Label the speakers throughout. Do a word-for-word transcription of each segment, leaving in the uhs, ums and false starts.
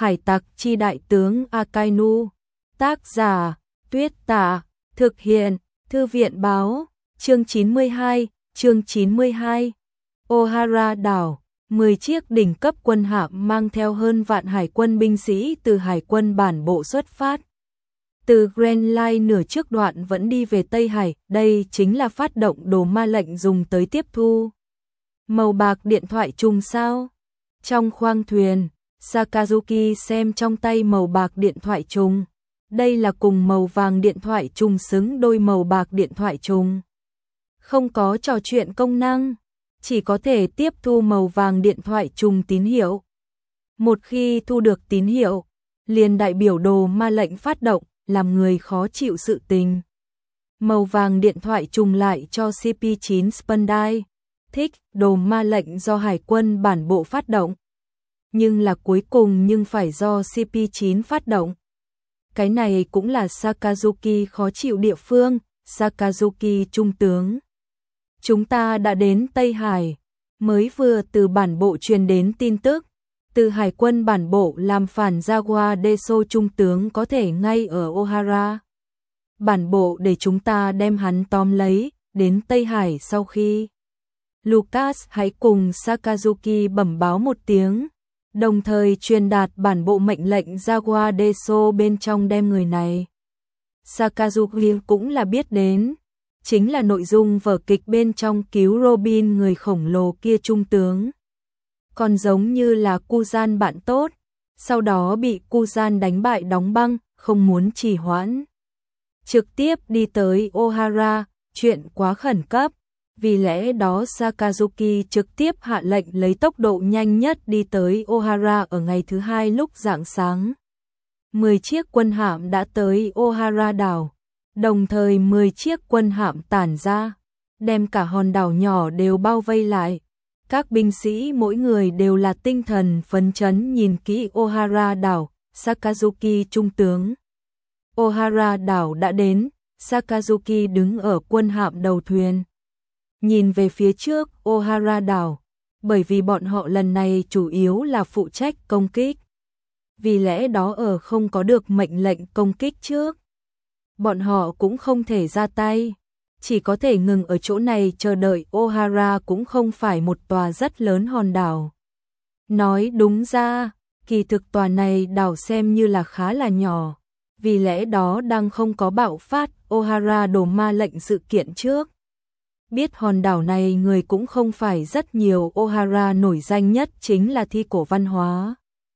Speaker 1: Hải tặc chi đại tướng Akainu. Tác giả, Tuyết Tả. Thực hiện, Thư viện báo. Chương chín mươi hai, chương chín mươi hai. Ohara đảo, mười chiếc đỉnh cấp quân hạm mang theo hơn vạn hải quân binh sĩ từ hải quân bản bộ xuất phát. Từ Grand Line nửa trước đoạn vẫn đi về Tây Hải, đây chính là phát động đồ ma lệnh dùng tới tiếp thu. Màu bạc điện thoại trùng sao? Trong khoang thuyền, Sakazuki xem trong tay màu bạc điện thoại trùng. Đây là cùng màu vàng điện thoại trùng xứng đôi màu bạc điện thoại trùng. Không có trò chuyện công năng, chỉ có thể tiếp thu màu vàng điện thoại trùng tín hiệu. Một khi thu được tín hiệu, liền đại biểu đồ ma lệnh phát động, làm người khó chịu sự tình. Màu vàng điện thoại trùng lại cho C P chín Spandai, thích đồ ma lệnh do hải quân bản bộ phát động. Nhưng là cuối cùng nhưng phải do C P chín phát động. Cái này cũng là Sakazuki khó chịu địa phương. Sakazuki trung tướng, chúng ta đã đến Tây Hải, mới vừa từ bản bộ truyền đến tin tức, từ hải quân bản bộ làm phản Jaguar Deso trung tướng có thể ngay ở Ohara. Bản bộ để chúng ta đem hắn tóm lấy, đến Tây Hải sau khi. Lucas hãy cùng Sakazuki bẩm báo một tiếng, đồng thời truyền đạt bản bộ mệnh lệnh Jaguar Deso bên trong đem người này. Sakazuki cũng là biết đến, chính là nội dung vở kịch bên trong cứu Robin người khổng lồ kia trung tướng. Còn giống như là Kuzan bạn tốt, sau đó bị Kuzan đánh bại đóng băng, không muốn trì hoãn. Trực tiếp đi tới Ohara, chuyện quá khẩn cấp, vì lẽ đó Sakazuki trực tiếp hạ lệnh lấy tốc độ nhanh nhất đi tới Ohara ở ngày thứ hai lúc rạng sáng. mười chiếc quân hạm đã tới Ohara đảo, đồng thời mười chiếc quân hạm tản ra, đem cả hòn đảo nhỏ đều bao vây lại. Các binh sĩ mỗi người đều là tinh thần phấn chấn nhìn kỹ Ohara đảo. Sakazuki trung tướng, Ohara đảo đã đến. Sakazuki đứng ở quân hạm đầu thuyền, nhìn về phía trước Ohara đảo, bởi vì bọn họ lần này chủ yếu là phụ trách công kích. Vì lẽ đó ở không có được mệnh lệnh công kích trước, bọn họ cũng không thể ra tay, chỉ có thể ngừng ở chỗ này chờ đợi. Ohara cũng không phải một tòa rất lớn hòn đảo. Nói đúng ra, kỳ thực tòa này đảo xem như là khá là nhỏ, vì lẽ đó đang không có bạo phát Ohara đồ ma lệnh sự kiện trước. Biết hòn đảo này người cũng không phải rất nhiều. Ohara nổi danh nhất chính là thi cổ văn hóa.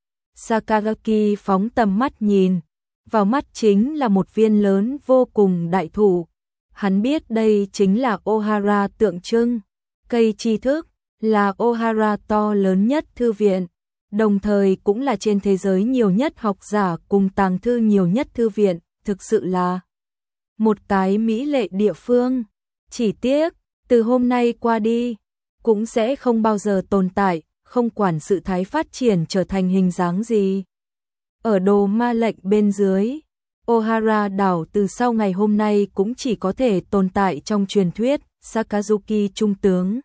Speaker 1: Sakazaki phóng tầm mắt nhìn, vào mắt chính là một viên lớn vô cùng đại thụ. Hắn biết đây chính là Ohara tượng trưng, cây tri thức, là Ohara to lớn nhất thư viện, đồng thời cũng là trên thế giới nhiều nhất học giả cùng tàng thư nhiều nhất thư viện, thực sự là một cái mỹ lệ địa phương. Chỉ tiếc, từ hôm nay qua đi, cũng sẽ không bao giờ tồn tại, không quản sự thái phát triển trở thành hình dáng gì. Ở đồ ma lệnh bên dưới, Ohara đảo từ sau ngày hôm nay cũng chỉ có thể tồn tại trong truyền thuyết. Sakazuki trung tướng,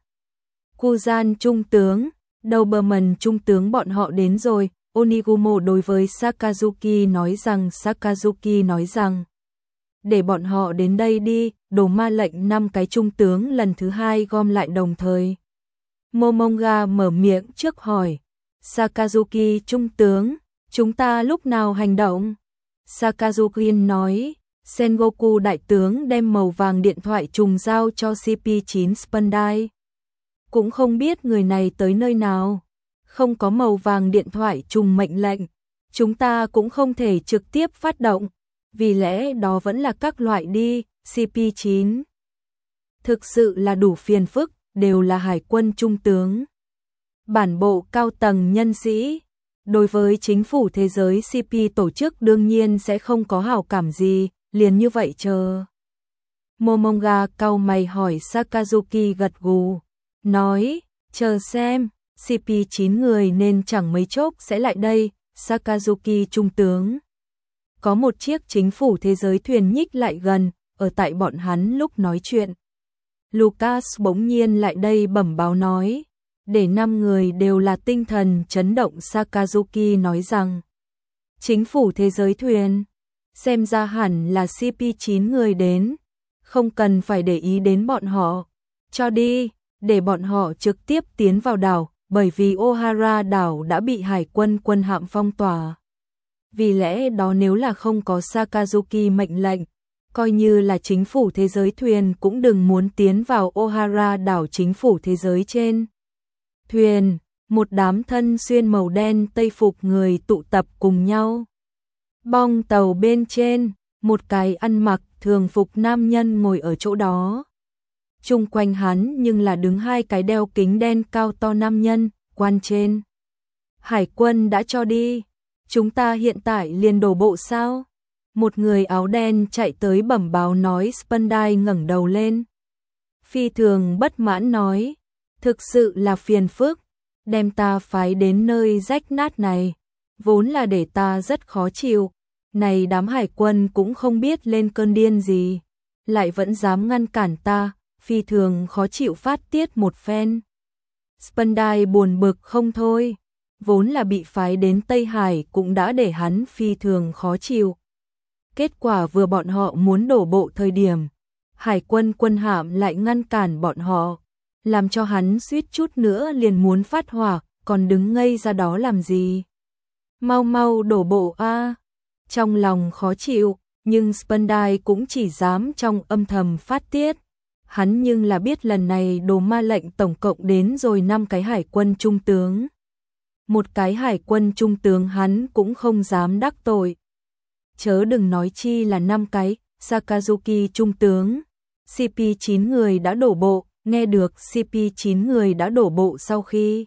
Speaker 1: Kuzan trung tướng, Doberman trung tướng bọn họ đến rồi. Onigumo đối với Sakazuki nói rằng Sakazuki nói rằng để bọn họ đến đây đi. Đồ ma lệnh năm cái trung tướng lần thứ hai gom lại đồng thời. Momonga mở miệng trước hỏi, Sakazuki trung tướng, chúng ta lúc nào hành động? Sakazuki nói, Sengoku đại tướng đem màu vàng điện thoại trùng giao cho C P chín Spandai. Cũng không biết người này tới nơi nào, không có màu vàng điện thoại trùng mệnh lệnh, chúng ta cũng không thể trực tiếp phát động, vì lẽ đó vẫn là các loại đi. C P chín thực sự là đủ phiền phức, đều là hải quân trung tướng, bản bộ cao tầng nhân sĩ. Đối với chính phủ thế giới C P tổ chức đương nhiên sẽ không có hảo cảm gì, liền như vậy chờ. Momonga cau mày hỏi. Sakazuki gật gù, nói, chờ xem, C P chín người nên chẳng mấy chốc sẽ lại đây. Sakazuki trung tướng, có một chiếc chính phủ thế giới thuyền nhích lại gần, ở tại bọn hắn lúc nói chuyện. Lucas bỗng nhiên lại đây bẩm báo nói, để năm người đều là tinh thần chấn động. Sakazuki nói rằng, Chính phủ thế giới thuyền. Xem ra hẳn là C P chín người đến. Không cần phải để ý đến bọn họ. Cho đi, để bọn họ trực tiếp tiến vào đảo, bởi vì Ohara đảo đã bị hải quân quân hạm phong tỏa. Vì lẽ đó nếu là không có Sakazuki mệnh lệnh, coi như là chính phủ thế giới thuyền cũng đừng muốn tiến vào Ohara đảo chính phủ thế giới trên. Thuyền, một đám thân xuyên màu đen tây phục người tụ tập cùng nhau. Bong tàu bên trên, một cái ăn mặc thường phục nam nhân ngồi ở chỗ đó. Chung quanh hắn nhưng là đứng hai cái đeo kính đen cao to nam nhân, quan trên. Hải quân đã cho đi, chúng ta hiện tại liền đổ bộ sao? Một người áo đen chạy tới bẩm báo nói. Spandai ngẩng đầu lên. Phi thường bất mãn nói, thực sự là phiền phức, đem ta phái đến nơi rách nát này, vốn là để ta rất khó chịu. Này đám hải quân cũng không biết lên cơn điên gì, lại vẫn dám ngăn cản ta, phi thường khó chịu phát tiết một phen. Spandai buồn bực không thôi, vốn là bị phái đến Tây Hải cũng đã để hắn phi thường khó chịu. Kết quả vừa bọn họ muốn đổ bộ thời điểm, hải quân quân hạm lại ngăn cản bọn họ, làm cho hắn suýt chút nữa liền muốn phát hỏa, còn đứng ngây ra đó làm gì? Mau mau đổ bộ a! Trong lòng khó chịu, nhưng Spandai cũng chỉ dám trong âm thầm phát tiết. Hắn nhưng là biết lần này đồ ma lệnh tổng cộng đến rồi năm cái hải quân trung tướng. Một cái hải quân trung tướng hắn cũng không dám đắc tội. Chớ đừng nói chi là năm cái, Sakazuki trung tướng. C P chín người đã đổ bộ, nghe được C P chín người đã đổ bộ sau khi.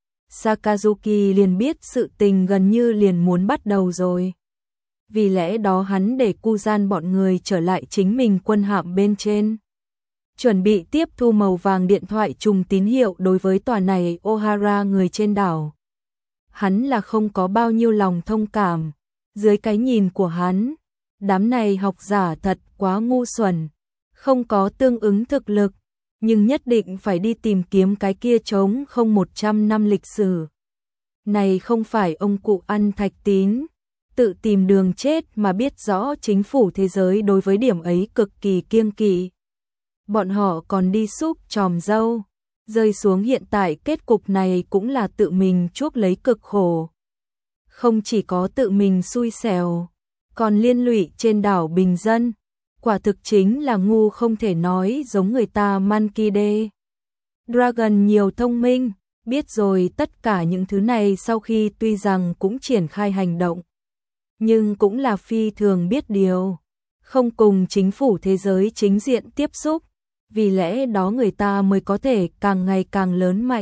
Speaker 1: Sakazuki liền biết sự tình gần như liền muốn bắt đầu rồi. Vì lẽ đó hắn để Kuzan bọn người trở lại chính mình quân hạm bên trên. Chuẩn bị tiếp thu màu vàng điện thoại trùng tín hiệu đối với tòa này Ohara người trên đảo. Hắn là không có bao nhiêu lòng thông cảm. Dưới cái nhìn của hắn, đám này học giả thật quá ngu xuẩn, không có tương ứng thực lực, nhưng nhất định phải đi tìm kiếm cái kia trống không một trăm năm lịch sử. Này không phải ông cụ ăn thạch tín, tự tìm đường chết mà biết rõ chính phủ thế giới đối với điểm ấy cực kỳ kiêng kỵ. Bọn họ còn đi xúc tròm dâu, rơi xuống hiện tại kết cục này cũng là tự mình chuốc lấy cực khổ. Không chỉ có tự mình xui xẻo, còn liên lụy trên đảo bình dân, quả thực chính là ngu không thể nói giống người ta Monkey D. Dragon nhiều thông minh, biết rồi tất cả những thứ này sau khi tuy rằng cũng triển khai hành động, nhưng cũng là phi thường biết điều, không cùng chính phủ thế giới chính diện tiếp xúc, vì lẽ đó người ta mới có thể càng ngày càng lớn mạnh.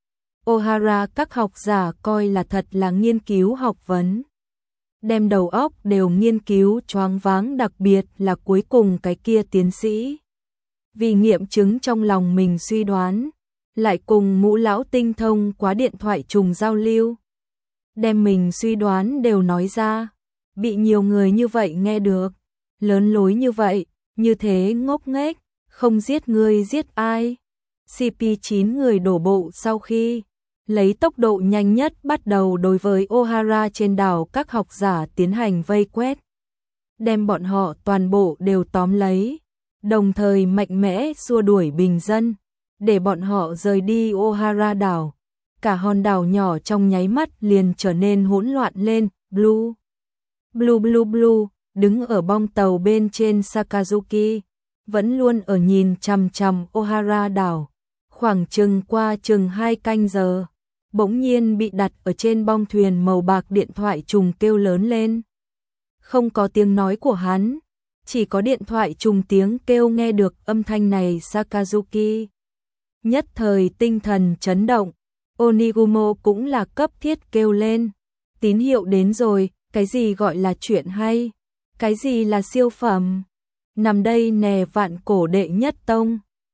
Speaker 1: Ohara các học giả coi là thật là nghiên cứu học vấn. Đem đầu óc đều nghiên cứu choáng váng, đặc biệt là cuối cùng cái kia tiến sĩ. Vì nghiệm chứng trong lòng mình suy đoán, lại cùng Mũ lão tinh thông qua điện thoại trùng giao lưu. Đem mình suy đoán đều nói ra, bị nhiều người như vậy nghe được, lớn lối như vậy, như thế ngốc nghếch, không giết người giết ai. C P chín người đổ bộ sau khi lấy tốc độ nhanh nhất bắt đầu đối với Ohara trên đảo các học giả tiến hành vây quét. Đem bọn họ toàn bộ đều tóm lấy, đồng thời mạnh mẽ xua đuổi bình dân, để bọn họ rời đi Ohara đảo. Cả hòn đảo nhỏ trong nháy mắt liền trở nên hỗn loạn lên. Blue, Blue Blue Blue, đứng ở bong tàu bên trên Sakazuki, vẫn luôn ở nhìn chằm chằm Ohara đảo. Khoảng chừng qua chừng hai canh giờ, bỗng nhiên bị đặt ở trên bong thuyền màu bạc điện thoại trùng kêu lớn lên. Không có tiếng nói của hắn, chỉ có điện thoại trùng tiếng kêu nghe được âm thanh này. Sakazuki nhất thời tinh thần chấn động, Onigumo cũng là cấp thiết kêu lên. Tín hiệu đến rồi, cái gì gọi là chuyện hay, cái gì là siêu phẩm. Nằm đây nè vạn cổ đệ nhất tông.